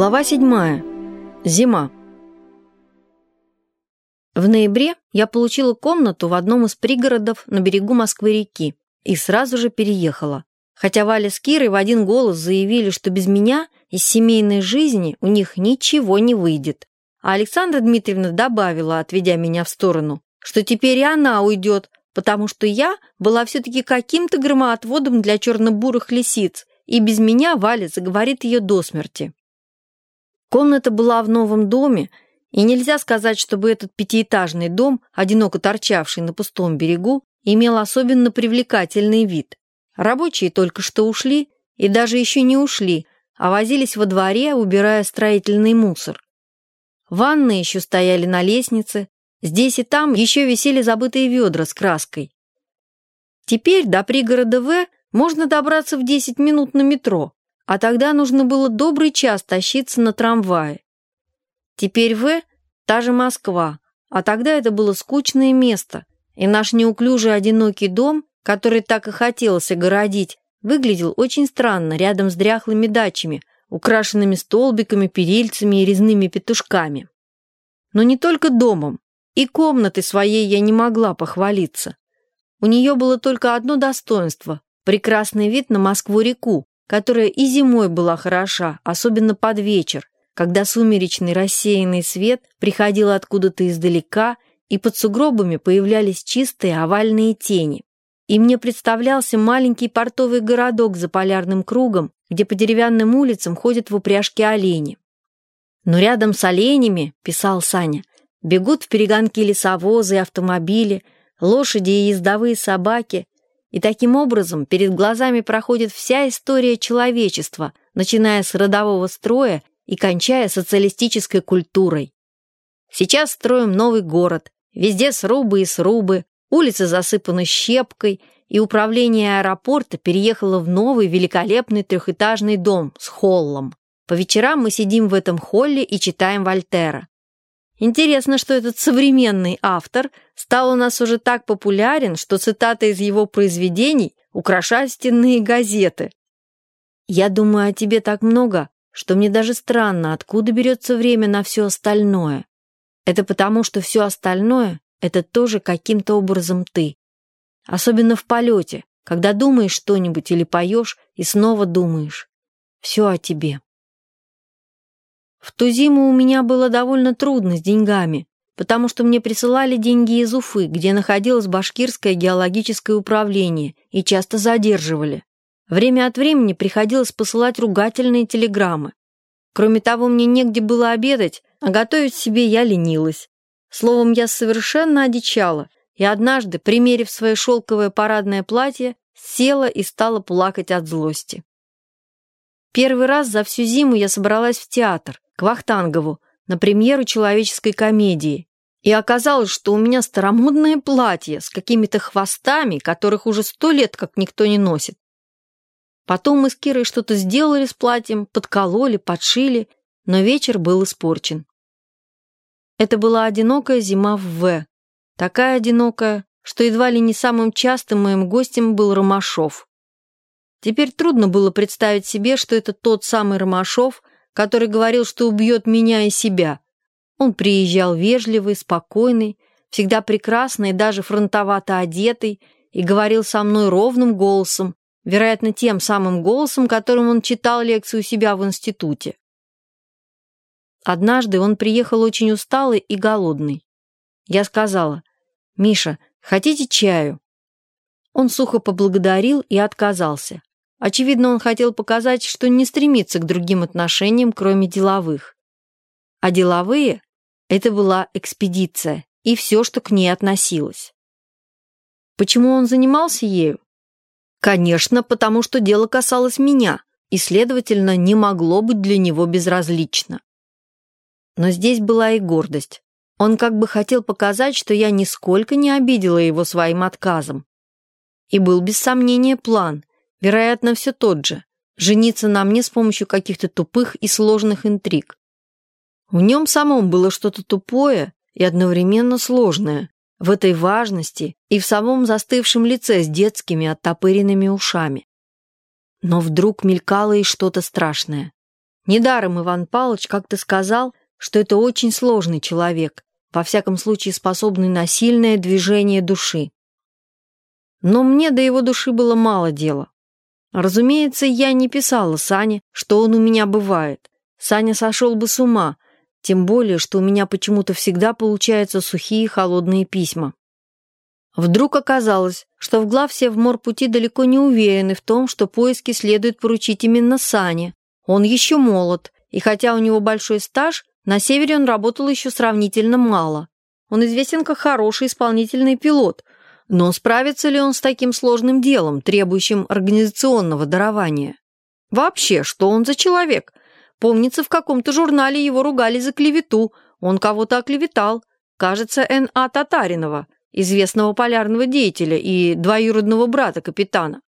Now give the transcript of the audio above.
Глава 7. Зима. В ноябре я получила комнату в одном из пригородов на берегу Москвы-реки и сразу же переехала. Хотя Валя с Кирой в один голос заявили, что без меня из семейной жизни у них ничего не выйдет. А Александра Дмитриевна добавила, отведя меня в сторону, что теперь и она уйдет, потому что я была все-таки каким-то громоотводом для черно-бурых лисиц, и без меня Валя заговорит ее до смерти. Комната была в новом доме, и нельзя сказать, чтобы этот пятиэтажный дом, одиноко торчавший на пустом берегу, имел особенно привлекательный вид. Рабочие только что ушли, и даже еще не ушли, а возились во дворе, убирая строительный мусор. Ванны еще стояли на лестнице, здесь и там еще висели забытые ведра с краской. Теперь до пригорода В можно добраться в 10 минут на метро, а тогда нужно было добрый час тащиться на трамвае. Теперь В – та же Москва, а тогда это было скучное место, и наш неуклюжий одинокий дом, который так и хотелось огородить, выглядел очень странно рядом с дряхлыми дачами, украшенными столбиками, перильцами и резными петушками. Но не только домом, и комнатой своей я не могла похвалиться. У нее было только одно достоинство – прекрасный вид на Москву-реку, которая и зимой была хороша, особенно под вечер, когда сумеречный рассеянный свет приходил откуда-то издалека, и под сугробами появлялись чистые овальные тени. И мне представлялся маленький портовый городок за полярным кругом, где по деревянным улицам ходят в упряжке олени. Но рядом с оленями, писал Саня, бегут в перегонки лесовозы и автомобили, лошади и ездовые собаки, и таким образом перед глазами проходит вся история человечества, начиная с родового строя и кончая социалистической культурой. Сейчас строим новый город, везде срубы и срубы, улицы засыпаны щепкой, и управление аэропорта переехало в новый великолепный трехэтажный дом с холлом. По вечерам мы сидим в этом холле и читаем Вольтера. Интересно, что этот современный автор стал у нас уже так популярен, что цитаты из его произведений украшают стенные газеты. Я думаю о тебе так много, что мне даже странно, откуда берется время на все остальное. Это потому, что все остальное — это тоже каким-то образом ты. Особенно в полете, когда думаешь что-нибудь или поешь, и снова думаешь. Все о тебе. В ту зиму у меня было довольно трудно с деньгами, потому что мне присылали деньги из Уфы, где находилось Башкирское геологическое управление, и часто задерживали. Время от времени приходилось посылать ругательные телеграммы. Кроме того, мне негде было обедать, а готовить себе я ленилась. Словом, я совершенно одичала, и однажды, примерив свое шелковое парадное платье, села и стала плакать от злости. Первый раз за всю зиму я собралась в театр, к Вахтангову, на премьеру человеческой комедии. И оказалось, что у меня старомодное платье с какими-то хвостами, которых уже 100 лет как никто не носит. Потом мы с Кирой что-то сделали с платьем, подкололи, подшили, но вечер был испорчен. Это была одинокая зима в В. Такая одинокая, что едва ли не самым частым моим гостем был Ромашов. Теперь трудно было представить себе, что это тот самый Ромашов, который говорил, что убьет меня и себя. Он приезжал вежливый, спокойный, всегда прекрасный и даже фронтовато одетый, и говорил со мной ровным голосом, вероятно, тем самым голосом, которым он читал лекции у себя в институте. Однажды он приехал очень усталый и голодный. Я сказала: «Миша, хотите чаю?» Он сухо поблагодарил и отказался. Очевидно, он хотел показать, что не стремится к другим отношениям, кроме деловых. А деловые — это была экспедиция и все, что к ней относилось. Почему он занимался ею? Конечно, потому что дело касалось меня, и, следовательно, не могло быть для него безразлично. Но здесь была и гордость. Он как бы хотел показать, что я нисколько не обидела его своим отказом. И был без сомнения план, вероятно, все тот же – жениться на мне с помощью каких-то тупых и сложных интриг. В нем самом было что-то тупое и одновременно сложное, в этой важности и в самом застывшем лице с детскими оттопыренными ушами. Но вдруг мелькало и что-то страшное. Недаром Иван Павлович как-то сказал, что это очень сложный человек, во всяком случае способный на сильное движение души. Но мне до его души было мало дела. Разумеется, я не писала Сане, что он у меня бывает. Саня сошел бы с ума, тем более, что у меня почему-то всегда получаются сухие холодные письма. Вдруг оказалось, что в главсе в морпути далеко не уверены в том, что поиски следует поручить именно Сане. Он еще молод, и хотя у него большой стаж, на севере он работал еще сравнительно мало. Он известен как хороший исполнительный пилот, но справится ли он с таким сложным делом, требующим организационного дарования? Вообще, что он за человек? Помнится, в каком-то журнале его ругали за клевету, он кого-то оклеветал, кажется, Н.А. Татаринова, известного полярного деятеля и двоюродного брата капитана.